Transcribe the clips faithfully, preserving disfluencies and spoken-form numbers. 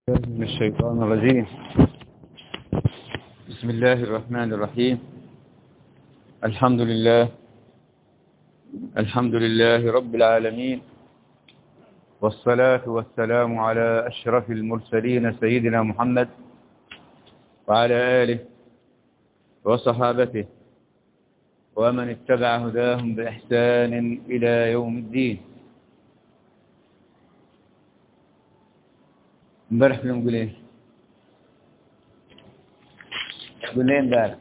من الشيطان الرجيم. بسم الله الرحمن الرحيم. الحمد لله الحمد لله رب العالمين، والصلاة والسلام على أشرف المرسلين سيدنا محمد وعلى آله وصحابته ومن اتبع هداهم بإحسان إلى يوم الدين. امبارح كنا نقول ايه؟ قلنا ايه امبارح؟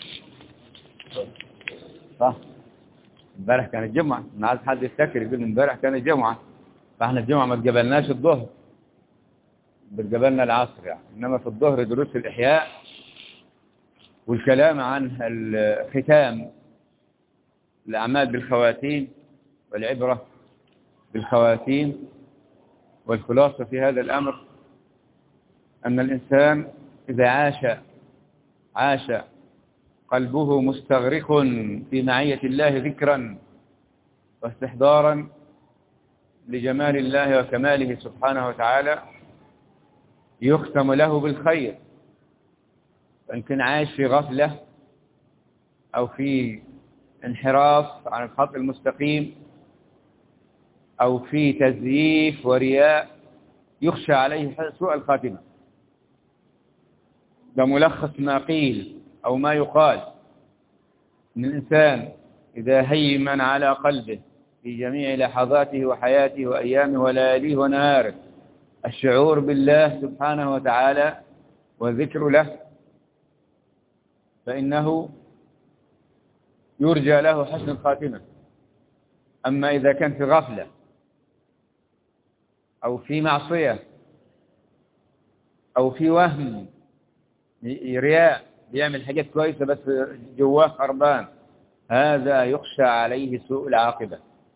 صح؟ امبارح كانت الجمعة، انا عايز حد يفتكر يقول امبارح كانت الجمعة، فاحنا الجمعة ما تقبلناش الظهر، بتقبلنا العصر يعني، انما في الظهر دروس الإحياء والكلام عن الختام، الأعمال بالخواتيم والعبرة بالخواتيم. والخلاصة في هذا الأمر أن الإنسان إذا عاش عاش قلبه مستغرق في معية الله ذكرا واستحضارا لجمال الله وكماله سبحانه وتعالى، يختم له بالخير. فإن كان عايش في غفلة أو في انحراف عن الخط المستقيم أو في تزييف ورياء، يخشى عليه سوء الخاتمة. ده ملخص ما قيل أو ما يقال، إن الإنسان إذا هيمن على قلبه في جميع لحظاته وحياته وأيامه ولياليه ونهاره الشعور بالله سبحانه وتعالى والذكر له، فإنه يرجى له حسن الخاتمة. أما إذا كان في غفلة أو في معصية أو في وهم رياء، بيعمل حاجات كويسة بس جواه خربان، هذا يخشى عليه سوء العاقبة.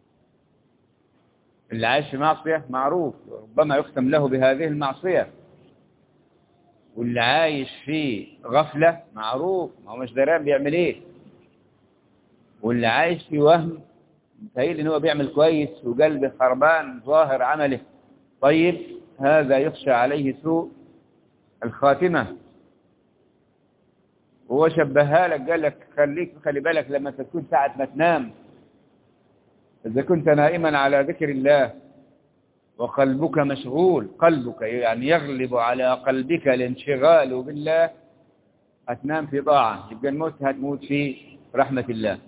اللي عايش في معصية معروف ربما يختم له بهذه المعصية، واللي عايش في غفلة معروف ما هو مش دران بيعمل ايه، واللي عايش في وهم متهيألي ان هو بيعمل كويس وقلبه خربان ظاهر عمله طيب، هذا يخشى عليه سوء الخاتمة. وهو شبهها لك، قال لك خليك خلي بالك لما تكون ساعة ما تنام، إذا كنت نائما على ذكر الله وقلبك مشغول، قلبك يعني يغلب على قلبك الانشغال بالله، هتنام في طاعة، يبقى الموت هتموت في رحمة الله.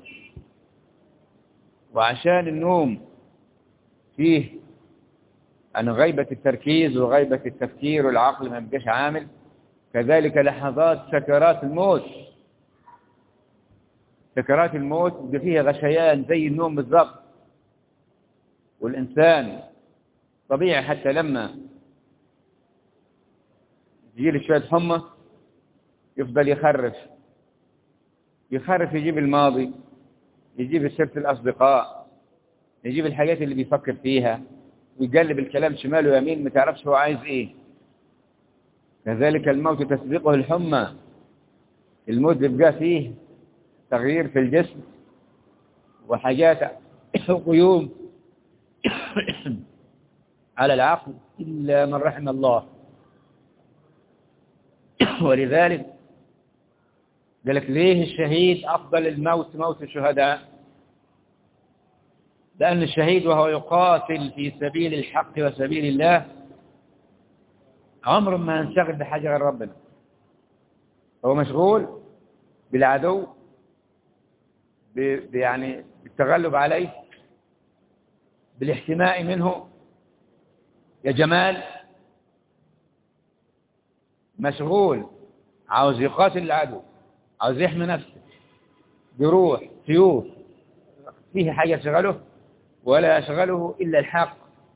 وعشان النوم فيه عن غيبة التركيز وغيبة التفكير والعقل ما يبقاش عامل، كذلك لحظات سكرات الموت، سكرات الموت بيبقى فيها غشيان زي النوم بالضبط. والإنسان طبيعي حتى لما يجيله شوية حمى يفضل يخرف يخرف يجيب الماضي، يجيب سيرة الأصدقاء، يجيب الحاجات اللي بيفكر فيها، ويقلب الكلام شمال ويمين ما تعرفش هو عايز ايه. كذلك الموت تسبقه الحمى، الموت بيبقى فيه تغيير في الجسم وحاجات قيوم على العقل إلا من رحم الله. ولذلك قال لك ليه الشهيد أفضل الموت موت الشهداء؟ لأن الشهيد وهو يقاتل في سبيل الحق وسبيل الله عمره ما ينشغل بحاجة غير ربنا، هو مشغول بالعدو يعني بالتغلب عليه، بالاحتماء منه يا جمال، مشغول عاوز يقاتل العدو، عاوز يحمي نفسه بروح سيوف، فيه حاجة يشغله ولا يشغله إلا الحق.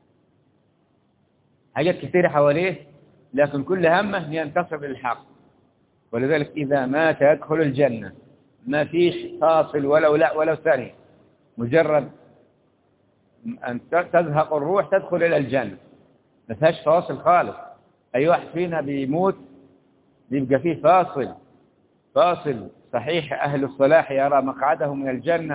حاجات كثيرة حواليه لكن كل همه ينتصر للحق. ولذلك إذا مات يدخل الجنة، ما فيش فاصل ولو لا ولو ثانية، مجرد أن تزهق الروح تدخل إلى الجنة، ما فيهاش فاصل خالص. أي واحد فينا بيموت بيبقى فيه فاصل فاصل صحيح. أهل الصلاح يرى مقعده من الجنة،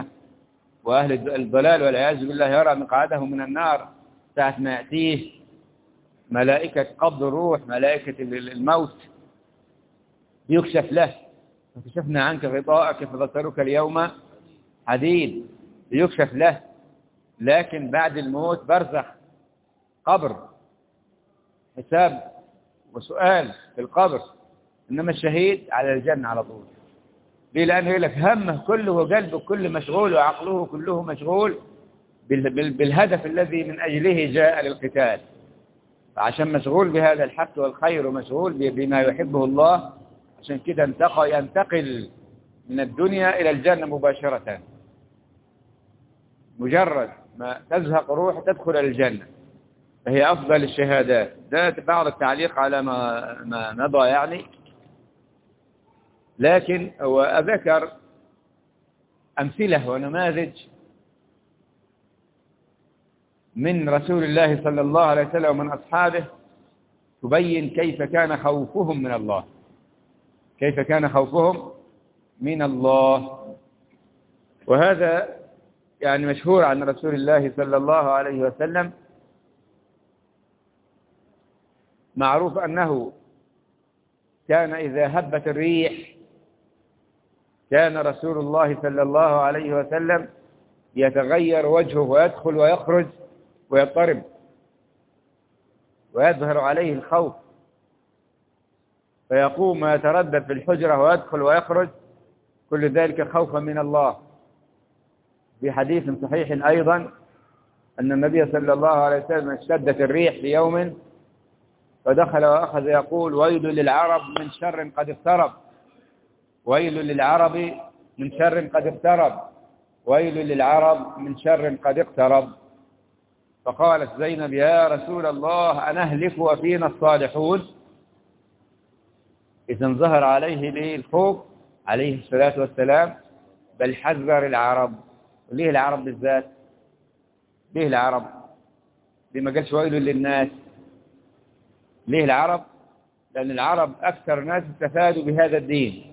وأهل الضلال والعياذ بالله يرى مقعده من النار ساعة ما يأتيه ملائكة قبض الروح، ملائكة الموت، يكشف له، فكشفنا عنك غطاءك فبصرك اليوم حديد، يكشف له. لكن بعد الموت برزخ، قبر، حساب وسؤال في القبر. إنما الشهيد على الجنة على طول. ليه؟ لأنه يقول لك همه كله وقلبه كله مشغول وعقله كله مشغول بالهدف الذي من أجله جاء للقتال. فعشان مشغول بهذا الحق والخير ومشغول بما يحبه الله، عشان كده انتقل ينتقل من الدنيا إلى الجنة مباشرة. مجرد ما تزهق روح تدخل الجنة، فهي أفضل الشهادات. ده بعض التعليق على ما, ما مضى يعني. لكن هو أذكر أمثلة ونماذج من رسول الله صلى الله عليه وسلم ومن أصحابه تبين كيف كان خوفهم من الله، كيف كان خوفهم من الله. وهذا يعني مشهور عن رسول الله صلى الله عليه وسلم. معروف أنه كان إذا هبت الريح كان رسول الله صلى الله عليه وسلم يتغير وجهه ويدخل ويخرج ويضطرب ويظهر عليه الخوف، فيقوم ويتردد في الحجرة ويدخل ويخرج، كل ذلك خوفا من الله. في حديث صحيح أيضا أن النبي صلى الله عليه وسلم اشتدت الريح في يوم فدخل وأخذ يقول: ويل للعرب من شر قد اقترب، ويل للعرب من شر قد اقترب، ويل للعرب من شر قد اقترب. فقالت زينب: يا رسول الله أنهلك وفينا الصالحون؟ إذن ظهر عليه الخوف عليه الصلاة والسلام، بل حذر العرب. ليه العرب بالذات؟ ليه العرب؟ ليه ما قالش ويل للناس؟ ليه العرب؟ لأن العرب أكثر ناس استفادوا بهذا الدين.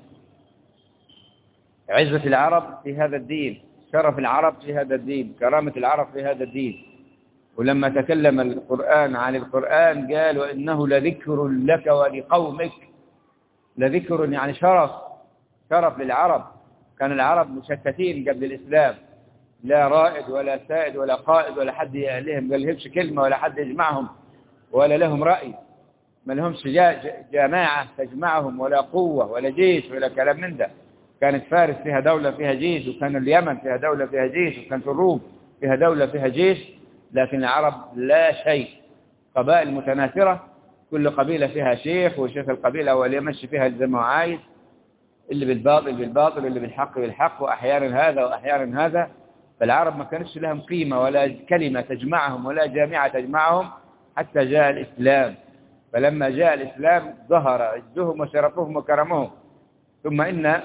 عزة العرب في هذا الدين، شرف العرب في هذا الدين، كرامة العرب في هذا الدين. ولما تكلم القرآن عن القرآن قال: وإنه لذكر لك ولقومك. لذكر يعني شرف، شرف للعرب. كان العرب مشتتين قبل الإسلام، لا رائد ولا سائد ولا قائد ولا حد يأليهم، قال لهمش كلمة ولا حد يجمعهم ولا لهم رأي، ما لهمش جماعة تجمعهم ولا قوة ولا جيش ولا كلام من ده. كانت فارس فيها دولة فيها جيش، وكان اليمن فيها دولة فيها جيش، وكانت الروم فيها دولة فيها جيش. لكن العرب لا شيء، قبائل متناثرة، كل قبيلة فيها شيخ، وشيخ القبيلة هو اللي يمشي فيها زي ما عايز، اللي بالباطل بالباطل، اللي بالحق بالحق، وأحيانا هذا وأحيانا هذا. فالعرب ما كانش لهم قيمة ولا كلمة تجمعهم ولا جامعة تجمعهم حتى جاء الإسلام. فلما جاء الإسلام ظهر عزهم وشرفهم وكرمهم. ثم إن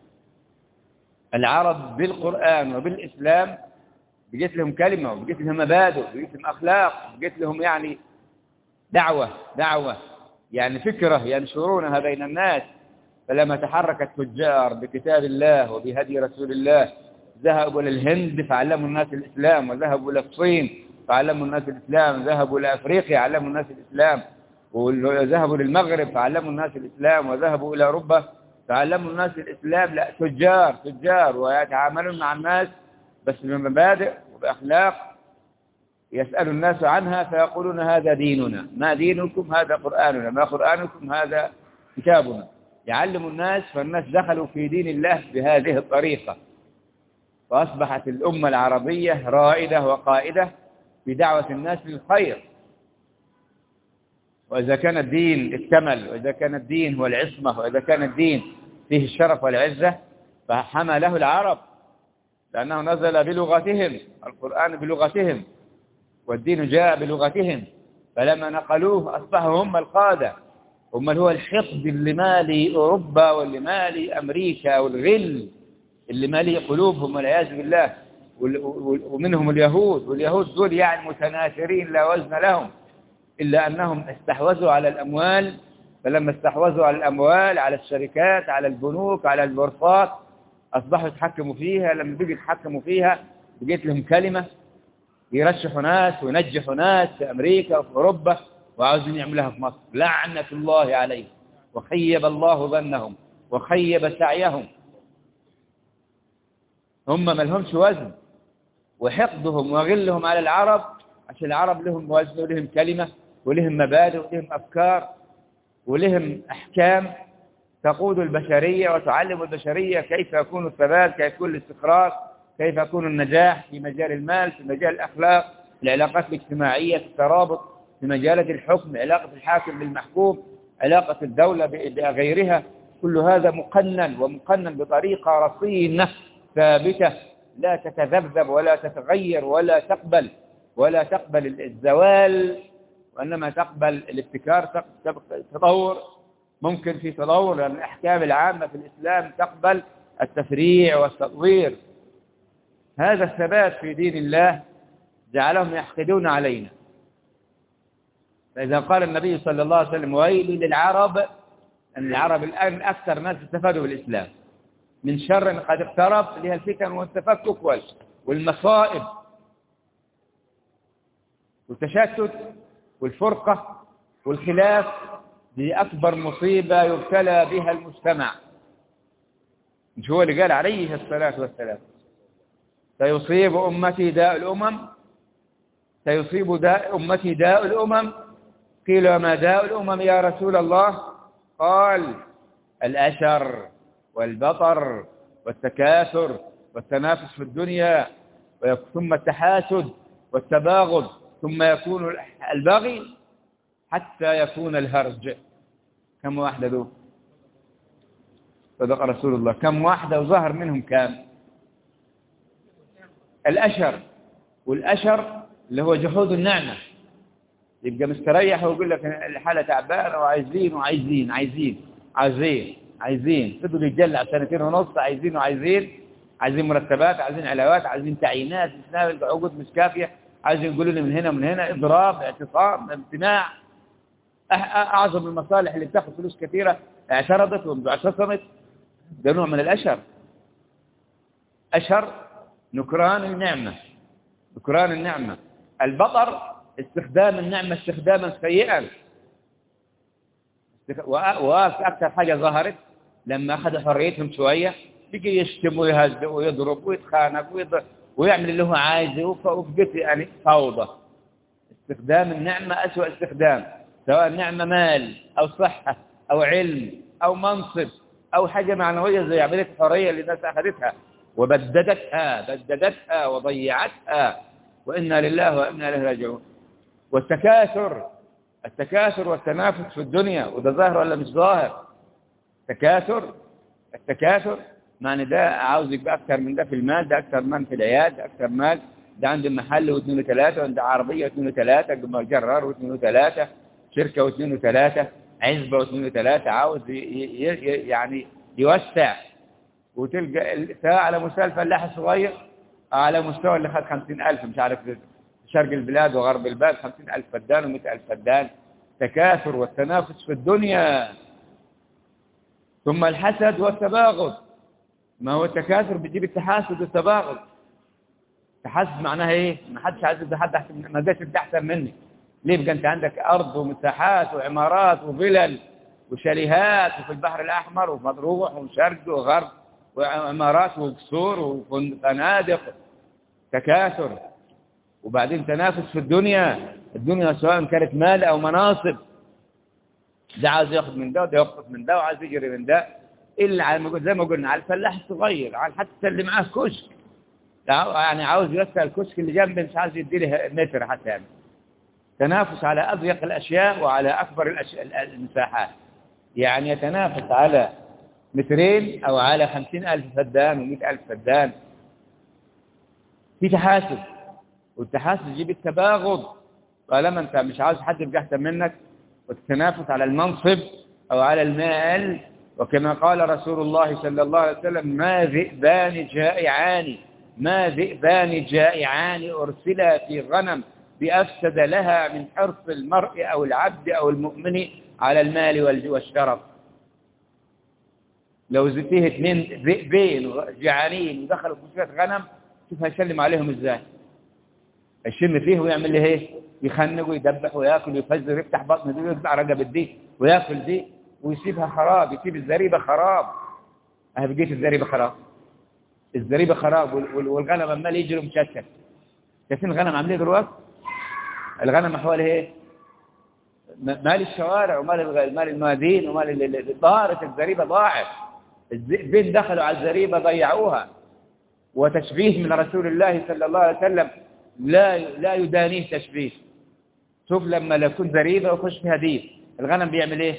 العرب بالقرآن وبالإسلام بقيت لهم كلمة، وبقيت لهم مبادئ، وبقيت لهم أخلاق، وبقيت لهم يعني دعوة دعوة يعني فكرة ينشرونها بين الناس. فلما تحرك التجار بكتاب الله وبهدي رسول الله ذهبوا للهند فعلموا الناس الإسلام، وذهبوا للصين فعلموا الناس الإسلام، ذهبوا لأفريقيا علموا الناس الإسلام، وذهبوا للمغرب فعلموا الناس الإسلام، وذهبوا إلى أوروبا فعلموا الناس الإسلام. لا، تجار تجار ويتعاملون مع الناس بس بمبادئ وبأخلاق، يسأل الناس عنها فيقولون: هذا ديننا. ما دينكم؟ هذا قرآننا. ما قرآنكم؟ هذا كتابنا. يعلم الناس، فالناس دخلوا في دين الله بهذه الطريقة، فأصبحت الأمة العربية رائدة وقائدة في دعوة الناس للخير. وإذا كان الدين اكتمل، وإذا كان الدين هو العصمة، وإذا كان الدين فيه الشرف والعزة، فحمله العرب لأنه نزل بلغتهم، القرآن بلغتهم، والدين جاء بلغتهم. فلما نقلوه أصبحوا هم القادة، هم اللي هو الحقد اللي مالي أوروبا واللي مالي أمريكا، والغل اللي مالي قلوبهم والعياذ بالله. ومنهم اليهود، واليهود دول يعني متناثرين لا وزن لهم، إلا أنهم استحوذوا على الأموال. فلما استحوذوا على الأموال، على الشركات، على البنوك، على البورصات، أصبحوا يتحكموا فيها. لما بيجي يتحكموا فيها بقيت لهم كلمة، يرشحوا ناس وينجحوا ناس في أمريكا وفي أوروبا، وعاوزين يعملوها في مصر. لعنة الله عليهم، وخيب الله ظنهم وخيب سعيهم. هم ما لهمش وزن، وحقدهم وغلهم على العرب عشان العرب لهم وزن ولهم كلمة ولهم مبادئ ولهم أفكار ولهم أحكام تقود البشرية وتعلم البشرية كيف يكون الثبات، كيف يكون الاستقرار، كيف يكون النجاح في مجال المال، في مجال الأخلاق، العلاقات الاجتماعية، في الترابط، في مجالات الحكم، علاقة الحاكم بالمحكوم، علاقة الدولة بغيرها. كل هذا مقنن ومقنن بطريقة رصينة ثابتة لا تتذبذب ولا تتغير ولا تقبل ولا تقبل الزوال، وإنما تقبل الابتكار، تطور. ممكن في تطور، لأن الأحكام العامة في الإسلام تقبل التفريع والتطوير. هذا الثبات في دين الله جعلهم يحقدون علينا. فإذا قال النبي صلى الله عليه وسلم ويل للعرب، أن العرب الآن أكثر ناس استفادوا بالإسلام من شر قد اقترب، اللي هي الفتن والتفكك والمصائب والتشتت والفرقة والخلاف. دي أكبر مصيبة يبتلى بها المجتمع. مش هو اللي قال عليه الصلاة والسلام سيصيب أمتي داء الأمم، سيصيب داء أمتي داء الأمم؟ قيل وما داء الأمم يا رسول الله؟ قال الأشر والبطر والتكاثر والتنافس في الدنيا، ثم التحاسد والتباغض، ثم يكون البغي، حتى يكون الهرج. كم واحدة ذو؟ صدق رسول الله. كم واحدة وظهر منهم كام؟ الأشر. والأشر اللي هو جحود النعمة، يبقى مستريح ويقول لك الحالة تعبانة وعايزين وعايزين عايزين عايزين عايزين فضل يتجلع سنتين ونص، عايزين وعايزين عايزين مرتبات، عايزين علاوات، عايزين تعيينات، عقود مش كافية، عايزين يقولوا لي من هنا ومن هنا، إضراب، اعتصام، امتناع. أعظم المصالح اللي بتاخذ فلوس كثيرة اعترضت واعتصمت. ده نوع من الأشر. أشر نكران النعمة، نكران النعمة. البطر استخدام النعمة استخداما سيئا. وأكثر حاجة ظهرت لما أخذوا حريتهم شوية، بيجي يشتم ويهزئ ويضرب ويتخانق ويعمل اللي هو عايزه، وبقت يعني فوضى. استخدام النعمة أسوأ استخدام، سواء النعمة مال أو صحة أو علم أو منصب أو حاجة معنوية زي عملية الحرية اللي الناس أخذتها وبددتها بددتها وضيعتها، وإنا لله وإنا إليه راجعون. والتكاثر، التكاثر والتنافس في الدنيا، وده ظاهر ولا مش ظاهر؟ تكاثر، التكاثر معنى ده عاوز يبقى أكثر من ده في المال، ده أكثر من في العياد، ده أكثر مال، ده عنده محل واثنين وثلاثة، وعنده عربية واثنين وثلاثة، جرار واثنين وثلاثة، شركة واثنين وثلاثة، عزبة واثنين وثلاثة، عاوز يعني يوسع. وتلقى سواء على مستوى الفلاح الصغير، على مستوى اللي خد خمسين ألف، مش عارف شرق البلاد وغرب البلاد، خمسين ألف فدان ومئة ألف فدان. تكاثر والتنافس في الدنيا. ثم الحسد والتباغض. ما هو التكاثر بيجيب التحاسد والتباغض. التحاسد معناها ايه؟ ما حدش عايز يبقى حد احسن، ما داش انت احسن مني. ليه؟ بقى انت عندك ارض ومساحات وعمارات وفلل وشاليهات، وفي البحر الاحمر وفي مطروح وشرق وغرب، وعمارات وقصور وفنادق. تكاثر. وبعدين تنافس في الدنيا، الدنيا سواء كانت مال او مناصب، ده عايز ياخذ من ده وده ياخذ من ده وعايز يجري من ده، الا زي ما قلنا على الفلاح الصغير، على حتى اللي معاه كشك، يعني عاوز يوسع الكشك اللي جنبه، مش عايز يدي له متر حتى. يعني تنافس على اضيق الاشياء وعلى اكبر الأشياء المساحات، يعني يتنافس على مترين او على خمسين ألف فدان ومئة ألف فدان. في تحاسد، والتحاسد يجيب التباغض. طالما انت مش عاوز حد يبقى احسن منك، وتتنافس على المنصب او على المال. وكما قال رسول الله صلى الله عليه وسلم: ما ذئبان جائعان ما ذئبان جائعان أرسلا في غنم بأفسد لها من حرص المرء أو العبد أو المؤمن على المال والشرف. لو فيه اثنين ذئبين جعانين ودخلوا في شوية غنم، شوف هيسلم عليهم ازاي. يشم فيه ويعمل له ايه؟ يخنق ويدبح وياكل ويفجر ويفتح بطن دي ويقطع رقبة دي وياكل دي ويسيبها خراب، يسيب الزريبة خراب. اهي بقيت الزريبة خراب، الزريبة خراب والغنم عمال يجري ومشتت. شايفين الغنم عاملين دلوقتي؟ الغنم حوالي ايه؟ مال الشوارع ومال مال الموازين ومال ضارت الزريبة، ضاعت. الذئبين دخلوا على الزريبة ضيعوها. وتشبيه من رسول الله صلى الله عليه وسلم لا لا يدانيه تشبيه. شوف لما يكون زريبة ويخش فيها ديب، الغنم بيعمل ايه؟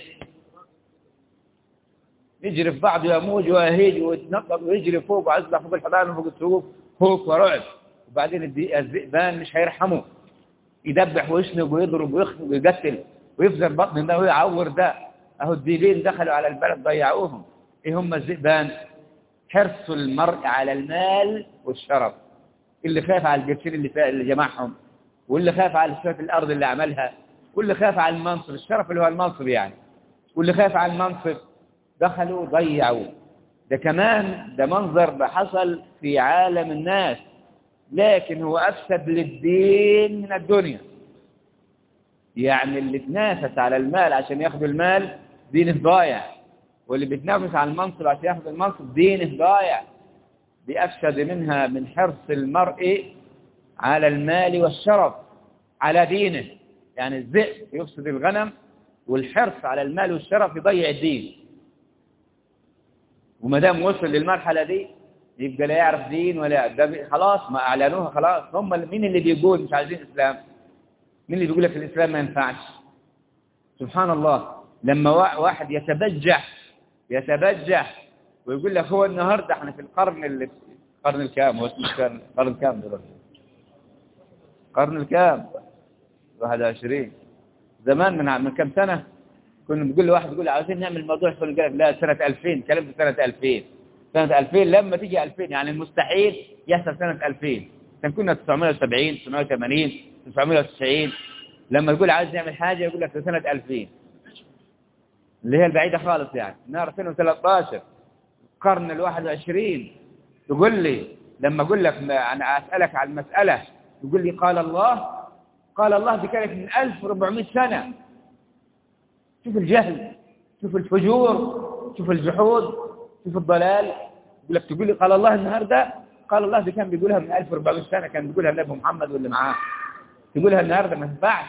يجري في بعض ويموج ويهيج ويتنطط ويجري فوق وعزله فوق الحضان وفوق السقوف خوف ورعب. وبعدين الذئبان مش هيرحموا، يدبح ويشنق ويضرب ويخنق ويقتل ويفزر بطن ده ويعور ده. اهو الذئبين دخلوا على البلد ضيعوهم. ايه هم الذئبان؟ حرص المرء على المال والشرف. اللي خاف على القرشين اللي اللي جمعهم، واللي خاف على شوية الارض اللي عملها، واللي خاف على المنصب، الشرف اللي هو المنصب يعني، واللي خاف على المنصب دخلوا ضيعوا. ده كمان ده منظر ده حصل في عالم الناس، لكن هو أفسد للدين من الدنيا. يعني اللي تنافس على المال عشان ياخد المال دينه ضايع، واللي بيتنافس على المنصب عشان ياخد المنصب دينه ضايع. دي أفسد منها من حرص المرء على المال والشرف على دينه. يعني الذئب يفسد الغنم، والحرص على المال والشرف يضيع الدين. وما دام وصل للمرحلة دي يبقى لا يعرف دين ولا ده، خلاص ما أعلنوها خلاص. هم مين اللي بيقول مش عايزين إسلام؟ مين اللي بيقول لك الإسلام ما ينفعش؟ سبحان الله. لما واحد يتبجح يتبجح ويقول لك هو النهارده احنا في القرن اللي القرن الكام؟ هو اسمه القرن القرن الكام دلوقتي؟ القرن الكام؟ واحد وعشرين. زمان من من كم سنة كنا بنقول لواحد يقول عاوزين نعمل موضوع يقول لك لا سنة ألفين، كلام في سنة ألفين. سنة ألفين لما تيجي ألفين يعني المستحيل يحصل سنة ألفين. كان كنا تسعمائة وسبعين تسعمائة وثمانين تسعمائة وتسعين. لما يقول عايز نعمل حاجة يقول لك في سنة ألفين اللي هي البعيدة خالص، يعني نهار ألفين وثلاثة عشر القرن الواحد وعشرين. تقول لي لما أقول لك أنا أسألك عن المسألة تقول لي قال الله قال الله دي كانت من ألف وأربعمائة سنة. شوف الجهل، شوف الفجور، شوف الجحود، شوف الضلال. يقول لك تقول لي قال الله النهارده، قال الله دي كان بيقولها من ألف وأربعمائة سنة، كان بيقولها النبي محمد واللي معاه. تقولها النهارده ما ينفعش.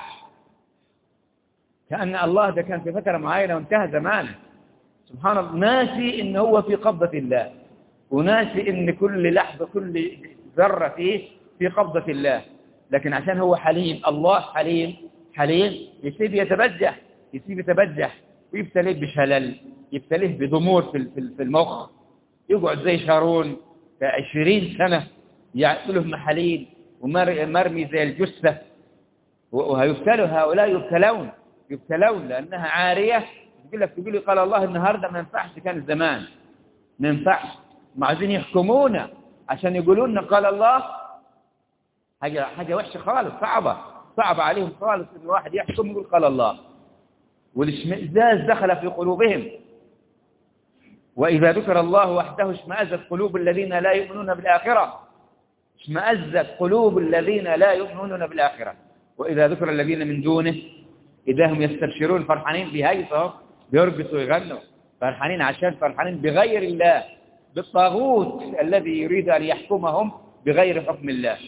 كأن الله ده كان في فترة معينة وانتهى زمانه. سبحان الله. ناسي إن هو في قبضة الله، وناسي إن كل لحظة كل ذرة فيه في قبضة الله. لكن عشان هو حليم، الله حليم حليم يسيب يتبجح يسيب يتبجح ويبتليه بشلل، يبتليه بضمور في المخ، يقعد زي شارون عشرين سنة يعقله محاليل ومرمي زي الجثة. وهيبتلوا هؤلاء يبتلون يبتلون لأنها عارية. تقول لك تقول لي قال الله النهاردة ما ينفعش، كان الزمان ما ينفعش. ما عايزين يحكمونا عشان يقولوا لنا قال الله. حاجة حاجة وحشة خالص، صعبة صعبة عليهم خالص إن الواحد يحكم يقول قال الله. والاشمئزاز دخل في قلوبهم. وإذا ذكر الله وحده اشمأزت قلوب الذين لا يؤمنون بالآخرة. اشمأزت قلوب الذين لا يؤمنون بالآخرة. وإذا ذكر الذين من دونه إذا هم يستبشرون، فرحانين بهيصة بيرقصوا ويغنوا، فرحانين عشان فرحانين بغير الله، بالطاغوت الذي يريد أن يحكمهم بغير حكم الله.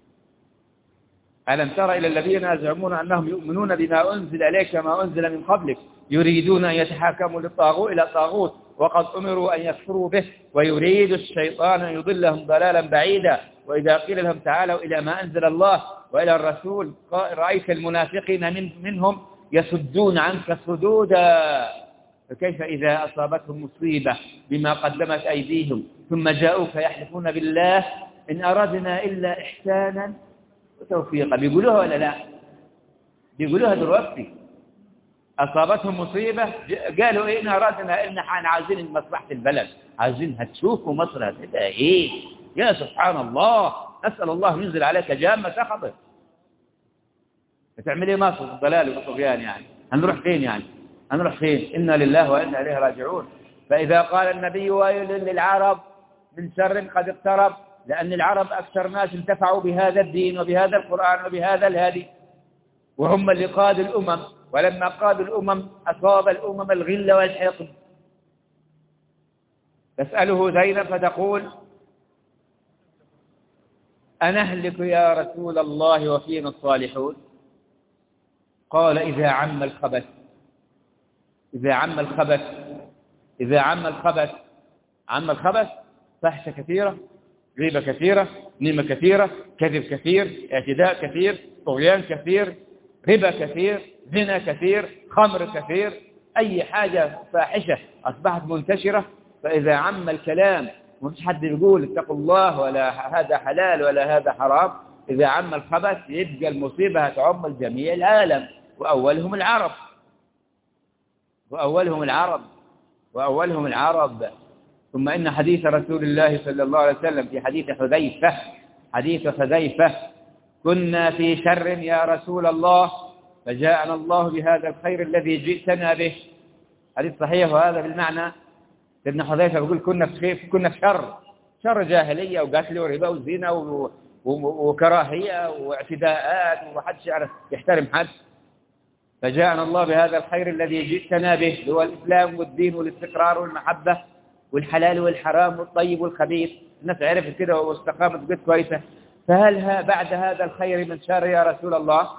ألم تر إلى الذين يزعمون أنهم يؤمنون بما أنزل إليك ما أنزل من قبلك يريدون أن يتحاكموا للطاغوت إلى الطاغوت وقد أمروا أن يكفروا به ويريد الشيطان أن يضلهم ضلالا بعيدا. وإذا قيل لهم تعالوا إلى ما أنزل الله وإلى الرسول رأيت المنافقين من منهم يصدون عنك صدودا. فكيف إذا أصابتهم مصيبة بما قدمت أيديهم ثم جاءوك يحلفون بالله إن أردنا إلا إحسانا وتوفيقا. بيقولوها ولا لا؟ بيقولوها دلوقتي. أصابتهم مصيبة قالوا إيه إن أردنا إن إحنا عايزين مصلحة البلد، عايزين هتشوفوا مصر هتبقى إيه. يا سبحان الله، نسأل الله ينزل عليك جامة سخطه. بتعمل إيه مصر الضلال والطغيان؟ يعني هنروح فين؟ يعني هنروح فين؟ إنا لله وإنا إليه راجعون. فإذا قال النبي ويل للعرب من شر قد اقترب لأن العرب أكثر ناس انتفعوا بهذا الدين وبهذا القرآن وبهذا الهادي، وهم اللي قادوا الأمم، ولما قادوا الأمم أصاب الأمم الغل والحقد. تسأله زينب فتقول: أنهلك يا رسول الله وفينا الصالحون؟ قال: إذا عم الخبث، إذا عم الخبث، إذا عم الخبث. عم الخبث: فحشة كثيرة، غيبة كثيرة، نمة كثيرة، كذب كثير، اعتداء كثير، طغيان كثير، ربا كثير، زنا كثير، خمر كثير، أي حاجة فاحشة أصبحت منتشرة. فإذا عم الكلام ومش حد يقول اتقوا الله ولا هذا حلال ولا هذا حرام، إذا عم الخبث يبقى المصيبة هتعم الجميع العالم، وأولهم العرب، وأولهم العرب وأولهم العرب. ثم إن حديث رسول الله صلى الله عليه وسلم في حديث حذيفة، حديث حذيفة: كنا في شر يا رسول الله فجاءنا الله بهذا الخير الذي جئتنا به. حديث صحيح، وهذا بالمعنى. ابن حذيفة يقول كنا في خير، كنا في شر، شر جاهلية وقتل وربا وزنا وكراهية واعتداءات ومحدش يعرف يحترم حد. فجاءنا الله بهذا الخير الذي جئتنا به، هو الإسلام والدين والاستقرار والمحبة والحلال والحرام والطيب والخبيث. الناس عرفت كده واستقامت بقت كويسة. فهل بعد هذا الخير من شر يا رسول الله؟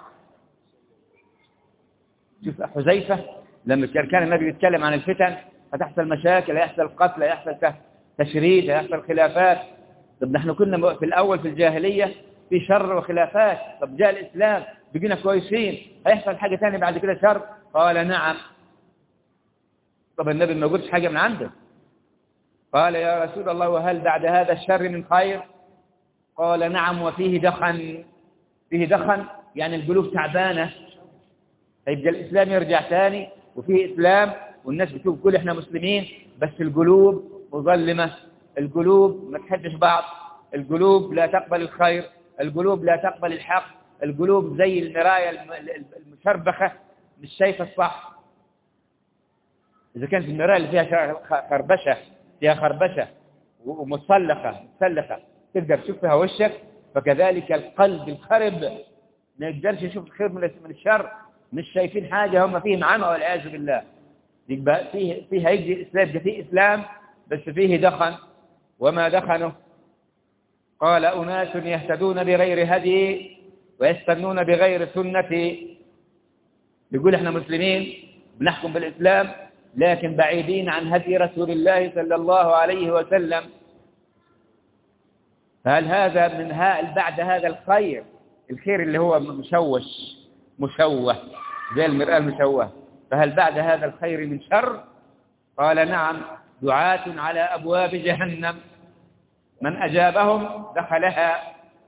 شوف حذيفة لما كان النبي يتكلم عن الفتن، هتحصل مشاكل، هيحصل قتل، هيحصل تشريد، هيحصل خلافات. طب نحن كنا في الأول في الجاهلية في شر وخلافات، طب جاء الإسلام بقينا كويسين، هيحصل حاجة ثانية بعد كده شر؟ قال: نعم. طب النبي ما يقولش حاجة من عنده. قال: يا رسول الله وهل بعد هذا الشر من خير؟ قال: نعم وفيه دخن. فيه دخن يعني القلوب تعبانة، يبقى الإسلام يرجع ثاني وفيه إسلام والناس بتقول كل إحنا مسلمين، بس القلوب مظلمة، القلوب ما تحبش بعض، القلوب لا تقبل الخير، القلوب لا تقبل الحق، القلوب زي المراية المشربخة مش شايفة الصح. إذا كانت المراية اللي فيها خربشة فيها خربشة ومتصلخة متسلخة تقدر تشوف فيها وشك، فكذلك القلب الخرب ما يقدرش يشوف الخير من الشر، مش شايفين حاجة، هم فيهم عمى والعياذ بالله. يبقى فيه فيه هيجي الإسلام، فيه إسلام بس فيه دخن. وما دخنه؟ قال: أناس يهتدون بغير هدي ويستنون بغير سنتي. يقول إحنا مسلمين بنحكم بالإسلام لكن بعيدين عن هدي رسول الله صلى الله عليه وسلم. فهل هذا من ها بعد هذا الخير، الخير اللي هو مشوش مشوه زي المرآة المشوه، فهل بعد هذا الخير من شر؟ قال: نعم، دعاة على أبواب جهنم من أجابهم دخلها.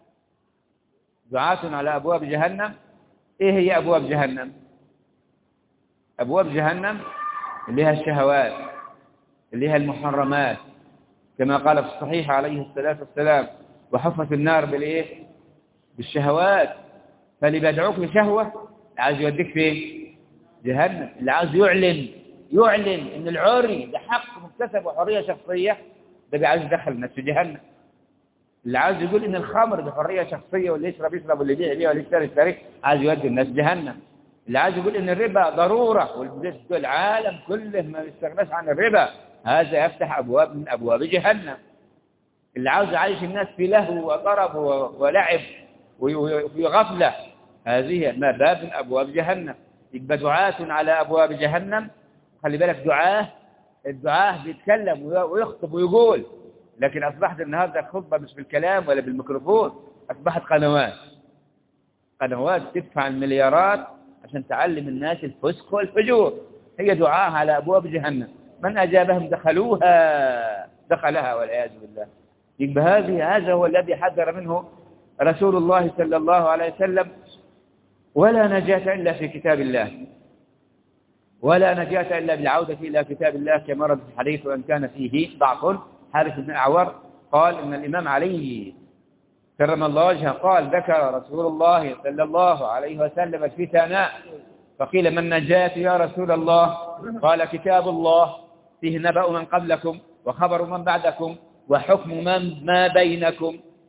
دعاة على أبواب جهنم. إيه هي أبواب جهنم؟ أبواب جهنم اللي هي الشهوات، اللي هي المحرمات، كما قال في الصحيح عليه الصلاة والسلام: وحفت النار بالإيه؟ بالشهوات. فاللي بيدعوك لشهوة عايز يوديك فين؟ جهنم. اللي عايز يعلن يعلن إن العري ده حق مكتسب وحرية شخصية، ده بيعايز يدخل الناس في جهنم. اللي عايز يقول إن الخمر ده حرية شخصية واللي يشرب يشرب واللي يبيع يبيع واللي يشتري يشتري، عايز يودي الناس جهنم. اللي عايز يقول إن الربا ضرورة والعالم كله ما يستغناش عن الربا، هذا يفتح أبواب من أبواب جهنم. اللي عاوز يعيش الناس في لهو وطرب ولعب وفي غفلة، هذه ما باب من أبواب جهنم. يبقى دعاة على أبواب جهنم. خلي بالك، دعاه الدعاه بيتكلم ويخطب ويقول، لكن أصبحت النهاردة الخطبة مش بالكلام ولا بالميكروفون، أصبحت قنوات قنوات تدفع المليارات عشان تعلم الناس الفسق والفجور. هي دعاه على أبواب جهنم من أجابهم دخلوها دخلها والعياذ بالله. يبقى هذه هذا هو الذي حذر منه رسول الله صلى الله عليه وسلم. ولا نجاة إلا في كتاب الله، ولا نجاة إلا بالعودة إلى كتاب الله، كما ورد في الحديث وأن كان فيه ضعف. حارث بن أعور قال إن الإمام علي كرم الله وجهه قال: ذكر رسول الله صلى الله عليه وسلم الفتن، فقيل: من النجاة يا رسول الله؟ قال: كتاب الله فيه نبأ من قبلكم وخبر من بعدكم وحكم من ما بينكم.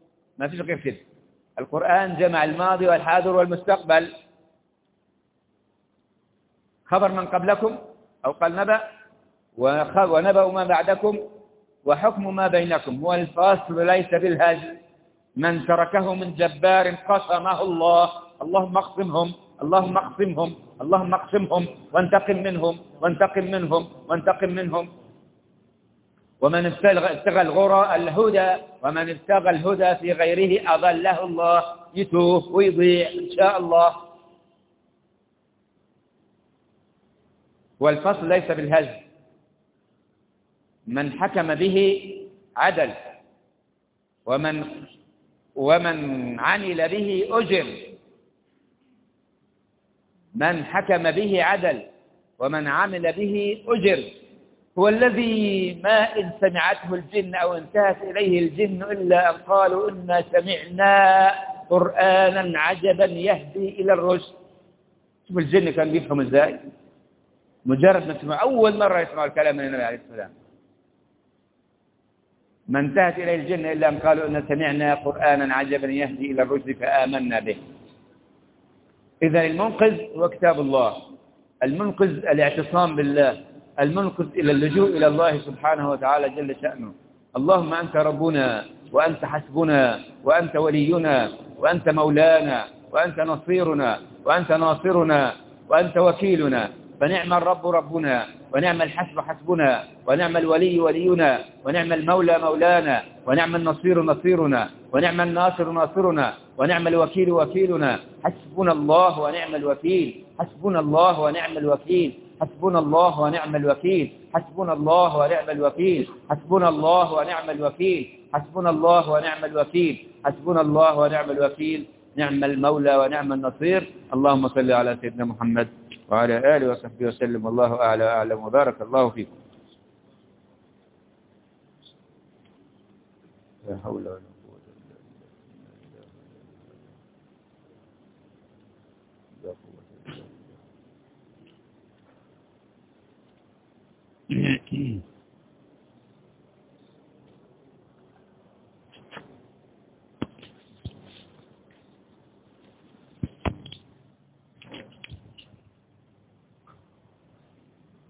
ما فيش غير كده. القرآن جمع الماضي والحاضر والمستقبل، خبر من قبلكم أو قال نبأ، ونبأ ما بعدكم، وحكم ما بينكم. هو الفاصل ليس بالهزل. من تركه من جبار قسمه الله. اللهم اقسمهم، اللهم اقسمهم، اللهم اقسمهم وانتقم منهم، وانتقم منهم، وانتقم منهم. ومن ابتغى الغرى الهدى، ومن ابتغى الهدى في غيره أضله الله، يتوه ويضيع إن شاء الله. والفصل ليس بالهزل. من حكم به عدل، ومن ومن عمل به أجر. من حكم به عدل ومن عمل به أجر. هو الذي ما إن سمعته الجن أو انتهت إليه الجن إلا أن قالوا إنا سمعنا قرآنا عجبا يهدي إلى الرشد. شوف الجن كان بيفهم إزاي، مجرد ما سمع أول مرة يسمع الكلام من النبي عليه السلام. ما انتهت إليه الجن إلا أن قالوا إنا سمعنا قرآنا عجبا يهدي إلى الرشد فآمنا به. إذا المنقذ هو كتاب الله، المنقذ الاعتصام بالله، المنقذ إلى اللجوء إلى الله سبحانه وتعالى جل شأنه. اللهم أنت ربنا، وأنت حسبنا، وأنت ولينا، وأنت مولانا، وأنت نصيرنا، وأنت ناصرنا، وأنت وكيلنا. فنعم الرب ربنا، ونعم الحسب حسبنا، ونعم الولي ولينا، ونعم المولى مولانا، ونعم النصير نصيرنا، ونعم الناصر ناصرنا، ونعم الوكيل وكيلنا. حسبنا الله ونعم الوكيل، حسبنا الله ونعم الوكيل، حسبنا الله ونعم الوكيل، حسبنا الله ونعم الوكيل، حسبنا الله ونعم الوكيل، حسبنا الله ونعم الوكيل، حسبنا الله ونعم الوكيل. نعم المولى ونعم النصير. اللهم صل على سيدنا محمد وعلى آله وصحبه وسلم. والله أعلى أعلم، وبارك الله فيكم. لا حول ولا قوة إلا بالله.